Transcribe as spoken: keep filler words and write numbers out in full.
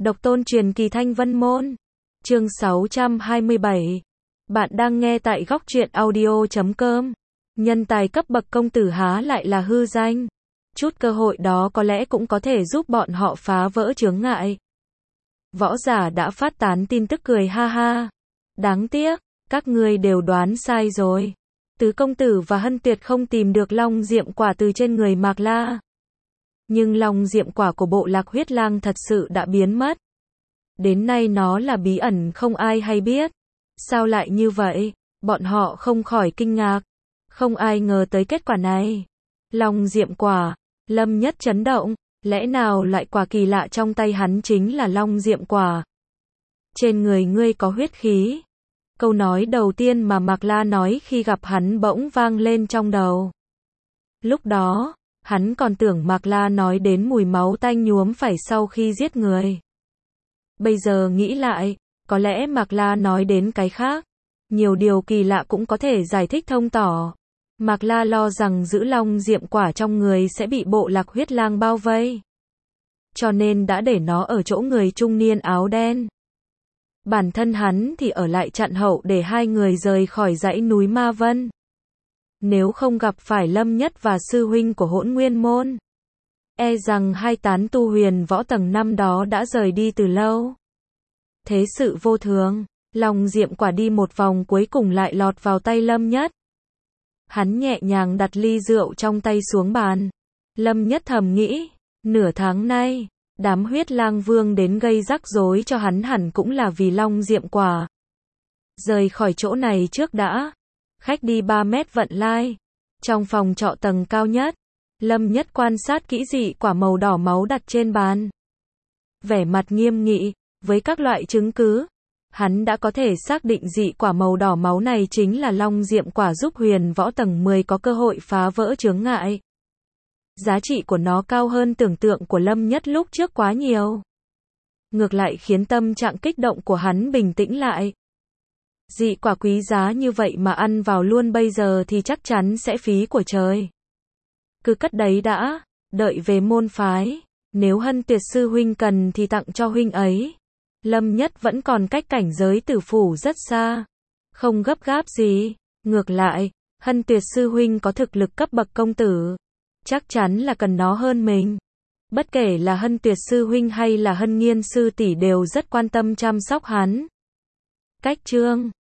Độc tôn truyền kỳ Thanh Vân Môn. Chương sáu trăm hai mươi bảy. Bạn đang nghe tại góc truyện audio chấm com. Nhân tài cấp bậc công tử há lại là hư danh. Chút cơ hội đó có lẽ cũng có thể giúp bọn họ phá vỡ chướng ngại. Võ giả đã phát tán tin tức cười ha ha. Đáng tiếc, các ngươi đều đoán sai rồi. Tứ công tử và Hân Tuyệt không tìm được long diệm quả từ trên người Mạc La. Nhưng long diệm quả của bộ lạc huyết lang thật sự đã biến mất. Đến nay nó là bí ẩn không ai hay biết. Sao lại như vậy? Bọn họ không khỏi kinh ngạc. Không ai ngờ tới kết quả này. Long diệm quả. Lâm Nhất chấn động. Lẽ nào loại quả kỳ lạ trong tay hắn chính là long diệm quả? Trên người ngươi có huyết khí. Câu nói đầu tiên mà Mạc La nói khi gặp hắn bỗng vang lên trong đầu. Lúc đó, hắn còn tưởng Mạc La nói đến mùi máu tanh nhuốm phải sau khi giết người. Bây giờ nghĩ lại, có lẽ Mạc La nói đến cái khác. Nhiều điều kỳ lạ cũng có thể giải thích thông tỏ. Mạc La lo rằng giữ long diệm quả trong người sẽ bị bộ lạc huyết lang bao vây. Cho nên đã để nó ở chỗ người trung niên áo đen. Bản thân hắn thì ở lại chặn hậu để hai người rời khỏi dãy núi Ma Vân. Nếu không gặp phải Lâm Nhất và sư huynh của Hỗn Nguyên Môn, e rằng hai tán tu huyền võ tầng năm đó đã rời đi từ lâu. Thế sự vô thường, long diệm quả đi một vòng cuối cùng lại lọt vào tay Lâm Nhất. Hắn nhẹ nhàng đặt ly rượu trong tay xuống bàn. Lâm Nhất thầm nghĩ, nửa tháng nay, đám huyết lang vương đến gây rắc rối cho hắn hẳn cũng là vì long diệm quả. Rời khỏi chỗ này trước đã. Khách đi ba mét vận lai. Trong phòng trọ tầng cao nhất, Lâm Nhất quan sát kỹ dị quả màu đỏ máu đặt trên bàn. Vẻ mặt nghiêm nghị, với các loại chứng cứ, hắn đã có thể xác định dị quả màu đỏ máu này chính là long diệm quả giúp huyền võ tầng mười có cơ hội phá vỡ chướng ngại. Giá trị của nó cao hơn tưởng tượng của Lâm Nhất lúc trước quá nhiều. Ngược lại khiến tâm trạng kích động của hắn bình tĩnh lại. Dị quả quý giá như vậy mà ăn vào luôn bây giờ thì chắc chắn sẽ phí của trời. Cứ cất đấy đã, đợi về môn phái. Nếu Hân Tuyệt sư huynh cần thì tặng cho huynh ấy. Lâm Nhất vẫn còn cách cảnh giới tử phủ rất xa. Không gấp gáp gì. Ngược lại, Hân Tuyệt sư huynh có thực lực cấp bậc công tử. Chắc chắn là cần nó hơn mình. Bất kể là Hân Tuyệt sư huynh hay là Hân Nghiên sư tỷ đều rất quan tâm chăm sóc hắn. Cách chương